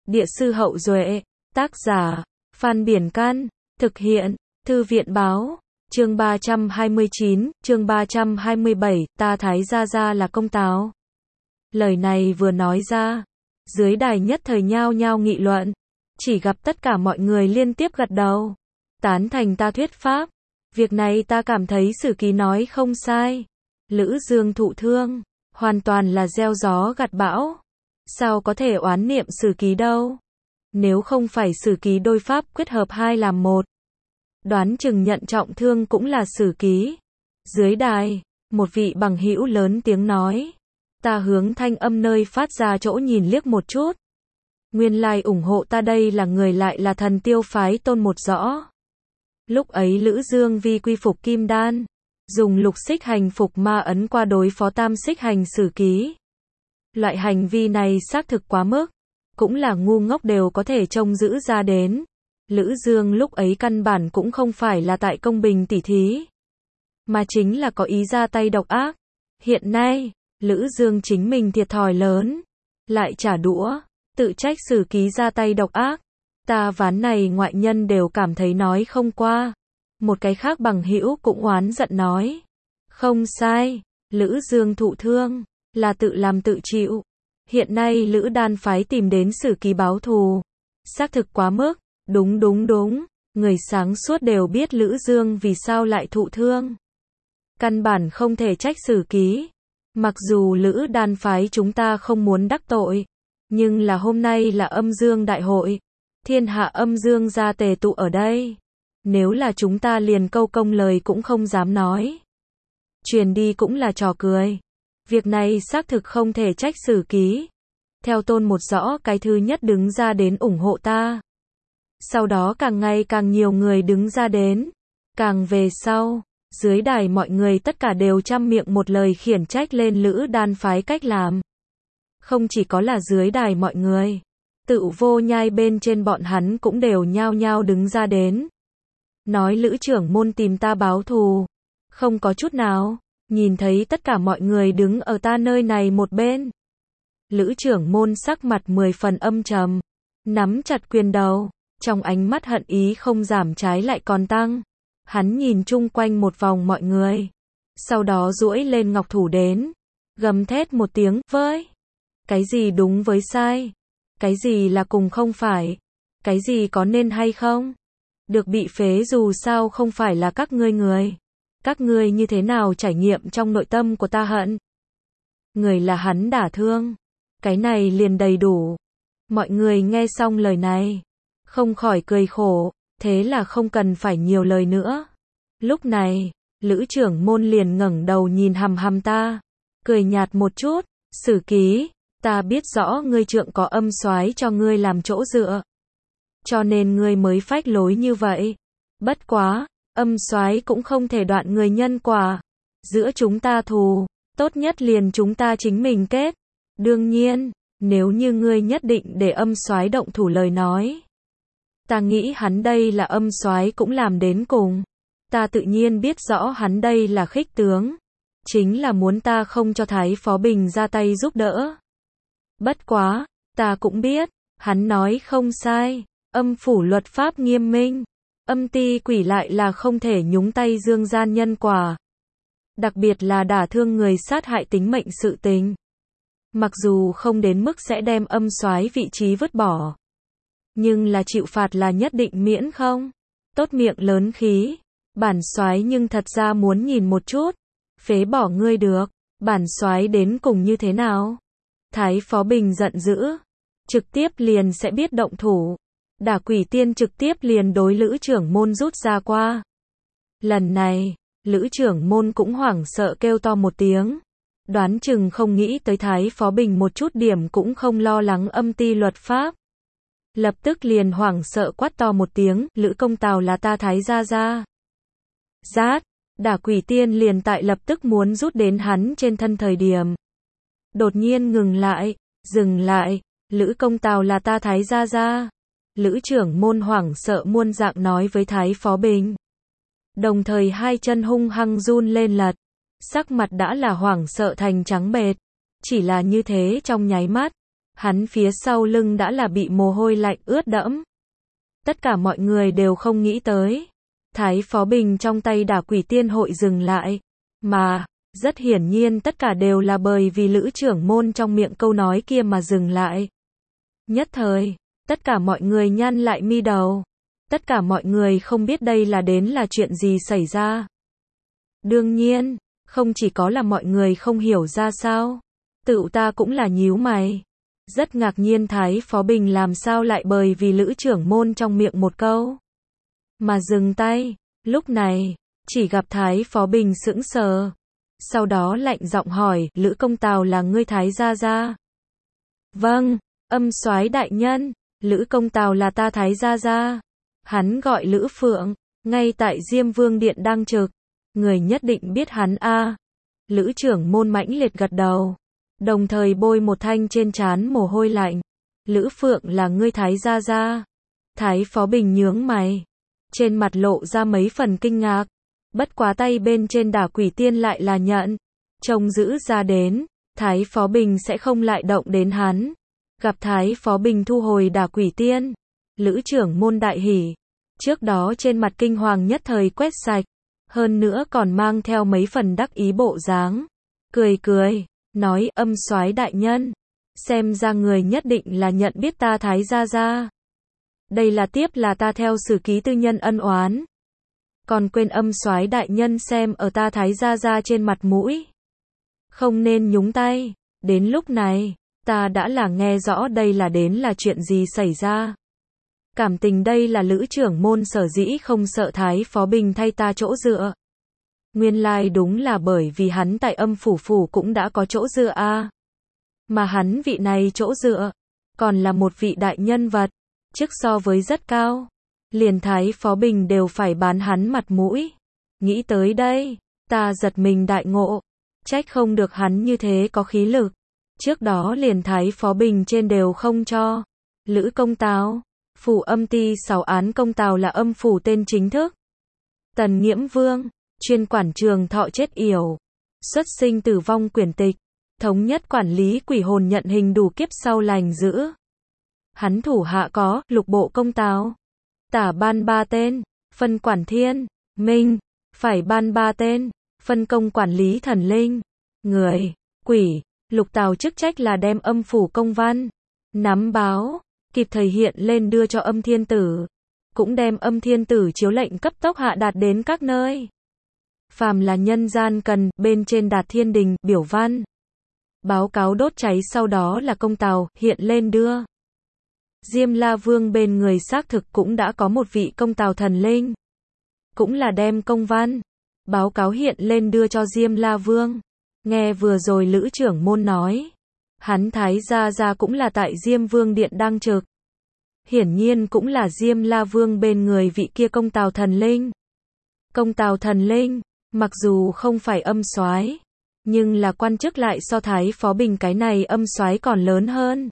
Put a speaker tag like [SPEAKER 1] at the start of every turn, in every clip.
[SPEAKER 1] Địa sư Hậu Duệ, tác giả, Phan Biển Can, thực hiện, Thư viện Báo, chương 329, chương 327, ta Thái Gia Gia là công táo. Lời này vừa nói ra, dưới đài nhất thời nhao nhao nghị luận, chỉ gặp tất cả mọi người liên tiếp gật đầu, tán thành ta thuyết pháp. Việc này ta cảm thấy Sử Ký nói không sai. Lữ Dương thụ thương, hoàn toàn là gieo gió gặt bão. Sao có thể oán niệm Sử Ký đâu? Nếu không phải Sử Ký đôi pháp quyết hợp hai làm một, đoán chừng nhận trọng thương cũng là Sử Ký. Dưới đài, một vị bằng hữu lớn tiếng nói. Ta hướng thanh âm nơi phát ra chỗ nhìn liếc một chút. Nguyên lai ủng hộ ta đây là người lại là Thần Tiêu phái Tôn Một Rõ. Lúc ấy Lữ Dương vì quy phục kim đan, dùng lục xích hành phục ma ấn qua đối phó tam xích hành Sử Ký. Loại hành vi này xác thực quá mức, cũng là ngu ngốc đều có thể trông giữ ra đến. Lữ Dương lúc ấy căn bản cũng không phải là tại công bình tỉ thí, mà chính là có ý ra tay độc ác. Hiện nay, Lữ Dương chính mình thiệt thòi lớn, lại trả đũa, tự trách Sử Ký ra tay độc ác. Ta ván này ngoại nhân đều cảm thấy nói không qua. Một cái khác bằng hữu cũng oán giận nói. Không sai, Lữ Dương thụ thương, là tự làm tự chịu. Hiện nay Lữ Đan phái tìm đến Sử Ký báo thù. Xác thực quá mức, đúng. Người sáng suốt đều biết Lữ Dương vì sao lại thụ thương. Căn bản không thể trách Sử Ký. Mặc dù Lữ Đan phái chúng ta không muốn đắc tội, nhưng là hôm nay là âm dương đại hội. Thiên hạ âm dương gia tề tụ ở đây. Nếu là chúng ta liền câu công lời cũng không dám nói, truyền đi cũng là trò cười. Việc này xác thực không thể trách Sử Ký. Theo Tôn Một Rõ cái thứ nhất đứng ra đến ủng hộ ta. Sau đó càng ngày càng nhiều người đứng ra đến. Càng về sau, dưới đài mọi người tất cả đều trăm miệng một lời khiển trách lên Lữ Đan phái cách làm. Không chỉ có là dưới đài mọi người, Tự Vô Nhai bên trên bọn hắn cũng đều nhao nhao đứng ra đến. Nói Lữ trưởng môn tìm ta báo thù. Không có chút nào, nhìn thấy tất cả mọi người đứng ở ta nơi này một bên. Lữ trưởng môn sắc mặt 10 phần âm trầm, nắm chặt quyền đầu, trong ánh mắt hận ý không giảm trái lại còn tăng. Hắn nhìn chung quanh một vòng mọi người, sau đó duỗi lên ngọc thủ đến, gầm thét một tiếng, với cái gì đúng với sai, cái gì là cùng không phải, cái gì có nên hay không, được bị phế dù sao không phải là các ngươi người. Các ngươi như thế nào trải nghiệm trong nội tâm của ta hận? Người là hắn đả thương, cái này liền đầy đủ. Mọi người nghe xong lời này, không khỏi cười khổ, thế là không cần phải nhiều lời nữa. Lúc này, Lữ trưởng môn liền ngẩng đầu nhìn hằm hằm ta, cười nhạt một chút, Sử Ký, ta biết rõ ngươi trượng có âm soái cho ngươi làm chỗ dựa, cho nên ngươi mới phách lối như vậy. Bất quá, âm soái cũng không thể đoạn người nhân quả. Giữa chúng ta thù, tốt nhất liền chúng ta chính mình kết. Đương nhiên, nếu như ngươi nhất định để âm soái động thủ lời nói, ta nghĩ hắn đây là âm soái cũng làm đến cùng. Ta tự nhiên biết rõ hắn đây là khích tướng, chính là muốn ta không cho Thái Phó Bình ra tay giúp đỡ. Bất quá, ta cũng biết, hắn nói không sai, âm phủ luật pháp nghiêm minh, âm ti quỷ lại là không thể nhúng tay dương gian nhân quả. Đặc biệt là đả thương người sát hại tính mệnh sự tình. Mặc dù không đến mức sẽ đem âm soái vị trí vứt bỏ, nhưng là chịu phạt là nhất định miễn không? Tốt miệng lớn khí, bản soái nhưng thật ra muốn nhìn một chút, phế bỏ ngươi được, bản soái đến cùng như thế nào? Thái Phó Bình giận dữ, trực tiếp liền sẽ biết động thủ. Đả Quỷ Tiên trực tiếp liền đối Lữ trưởng môn rút ra qua. Lần này, Lữ trưởng môn cũng hoảng sợ kêu to một tiếng. Đoán chừng không nghĩ tới Thái Phó Bình một chút điểm cũng không lo lắng âm ti luật pháp. Lập tức liền hoảng sợ quát to một tiếng, Lữ công tào là ta Thái Gia Gia. Rát, Đả Quỷ Tiên liền tại lập tức muốn rút đến hắn trên thân thời điểm. Đột nhiên ngừng lại, dừng lại, Lữ công tào là ta Thái Gia Gia. Lữ trưởng môn hoảng sợ muôn dạng nói với Thái Phó Bình. Đồng thời hai chân hung hăng run lên lật, sắc mặt đã là hoảng sợ thành trắng bệch. Chỉ là như thế trong nháy mắt, Hắn phía sau lưng đã là bị mồ hôi lạnh ướt đẫm. Tất cả mọi người đều không nghĩ tới. Thái Phó Bình trong tay đả quỷ tiên hội dừng lại. Mà, rất hiển nhiên tất cả đều là bởi vì Lữ trưởng môn trong miệng câu nói kia mà dừng lại. Nhất thời, tất cả mọi người nhăn lại mi đầu. Tất cả mọi người không biết đây là chuyện gì xảy ra. Đương nhiên, không chỉ có là mọi người không hiểu ra sao. Tự ta cũng là nhíu mày. Rất ngạc nhiên Thái Phó Bình làm sao lại bởi vì Lữ trưởng môn trong miệng một câu mà dừng tay. Lúc này, chỉ gặp Thái Phó Bình sững sờ. Sau đó lạnh giọng hỏi, Lữ công tào là ngươi Thái gia gia? Vâng, Âm Soái đại nhân, Lữ công tào là ta Thái gia gia. Hắn gọi Lữ Phượng, ngay tại Diêm Vương điện đang trực. Người nhất định biết hắn a. Lữ trưởng môn mãnh liệt gật đầu, đồng thời bôi một thanh trên trán mồ hôi lạnh. Lữ Phượng là ngươi Thái gia gia? Thái Phó Bình nhướng mày, trên mặt lộ ra mấy phần kinh ngạc. Bất quá tay bên trên đả quỷ tiên lại là nhận. Trông giữ ra đến, Thái Phó Bình sẽ không lại động đến hắn. Gặp Thái Phó Bình thu hồi đả quỷ tiên, Lữ trưởng môn đại hỉ. Trước đó trên mặt kinh hoàng nhất thời quét sạch, hơn nữa còn mang theo mấy phần đắc ý bộ dáng. Cười cười, nói Âm Soái đại nhân, xem ra người nhất định là nhận biết ta Thái gia gia. Đây là tiếp là ta theo sử ký tư nhân ân oán. Còn quên Âm Soái đại nhân xem ở ta Thái gia gia trên mặt mũi. Không nên nhúng tay, đến lúc này, ta đã là nghe rõ đây là chuyện gì xảy ra. Cảm tình đây là Lữ trưởng môn sở dĩ không sợ Thái Phó Bình thay ta chỗ dựa. Nguyên lai đúng là bởi vì hắn tại Âm phủ cũng đã có chỗ dựa a. Mà hắn vị này chỗ dựa, còn là một vị đại nhân vật, chức so với rất cao. Liền Thái Phó Bình đều phải bán hắn mặt mũi. Nghĩ tới đây, ta giật mình đại ngộ. Trách không được hắn như thế có khí lực. Trước đó liền Thái Phó Bình trên đều không cho. Lữ công tào, phủ Âm ty 6 án công tào là Âm phủ tên chính thức. Tần Nghiễm Vương, chuyên quản trường thọ chết yểu, xuất sinh tử vong quyển tịch, thống nhất quản lý quỷ hồn nhận hình đủ kiếp sau lành giữ. Hắn thủ hạ có lục bộ công tào. Tả ban 3 tên, phân quản thiên, minh, phải ban 3 tên, phân công quản lý thần linh, người, quỷ. Lục tào chức trách là đem âm phủ công văn, nắm báo, kịp thời hiện lên đưa cho Âm Thiên Tử. Cũng đem Âm Thiên Tử chiếu lệnh cấp tốc hạ đạt đến các nơi. Phàm là nhân gian cần, bên trên đạt thiên đình, biểu văn. Báo cáo đốt cháy sau đó là công tào, hiện lên đưa. Diêm La Vương bên người xác thực cũng đã có một vị công tào thần linh. Cũng là đem công văn, báo cáo hiện lên đưa cho Diêm La Vương. Nghe vừa rồi Lữ trưởng môn nói, hắn Thái gia gia cũng là tại Diêm Vương điện đang trực. Hiển nhiên cũng là Diêm La Vương bên người vị kia công tào thần linh. Công tào thần linh, mặc dù không phải Âm Soái, nhưng là quan chức lại so Thái Phó Bình cái này Âm Soái còn lớn hơn.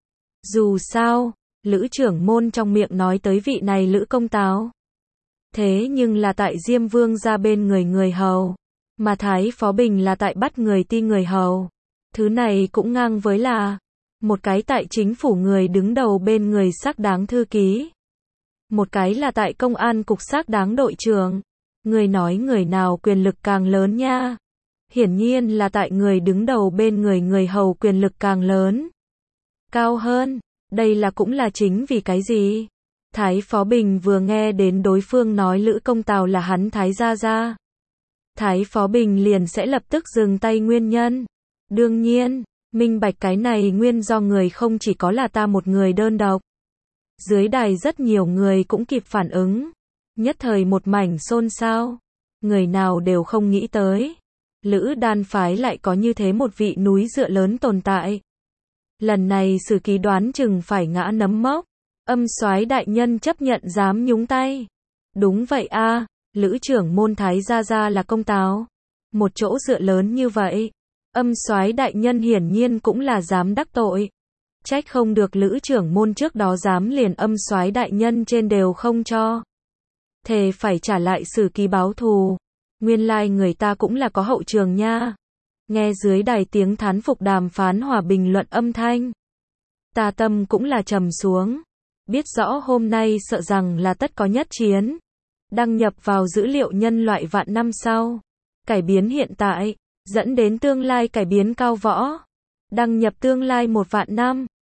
[SPEAKER 1] Dù sao, Lữ trưởng môn trong miệng nói tới vị này Lữ công tào. Thế nhưng là tại Diêm Vương gia bên người hầu. Mà Thái Phó Bình là tại bắt người ti người hầu. Thứ này cũng ngang với là một cái tại chính phủ người đứng đầu bên người xác đáng thư ký. Một cái là tại công an cục xác đáng đội trưởng. Người nói người nào quyền lực càng lớn nha. Hiển nhiên là tại người đứng đầu bên người hầu quyền lực càng lớn. Cao hơn. Đây là cũng là chính vì cái gì? Thái Phó Bình vừa nghe đến đối phương nói Lữ công tào là hắn Thái gia gia. Thái Phó Bình liền sẽ lập tức dừng tay nguyên nhân. Đương nhiên, minh bạch cái này nguyên do người không chỉ có là ta một người đơn độc. Dưới đài rất nhiều người cũng kịp phản ứng. Nhất thời một mảnh xôn xao. Người nào đều không nghĩ tới. Lữ đan phái lại có như thế một vị núi dựa lớn tồn tại. Lần này sử ký đoán chừng phải ngã nấm mốc. Âm Soái đại nhân chấp nhận dám nhúng tay. Đúng vậy a. Lữ trưởng môn Thái gia gia là công tào. Một chỗ dựa lớn như vậy. Âm Soái đại nhân hiển nhiên cũng là dám đắc tội. Trách không được Lữ trưởng môn trước đó dám liền Âm Soái đại nhân trên đều không cho. Thề phải trả lại sử ký báo thù. Nguyên lai người ta cũng là có hậu trường nha. Nghe dưới đài tiếng thán phục đàm phán hòa bình luận âm thanh. ta tâm cũng là trầm xuống. Biết rõ hôm nay sợ rằng là tất có nhất chiến. Đăng nhập vào dữ liệu nhân loại vạn năm sau. Cải biến hiện tại, dẫn đến tương lai cải biến cao võ. Đăng nhập tương lai 1 vạn năm.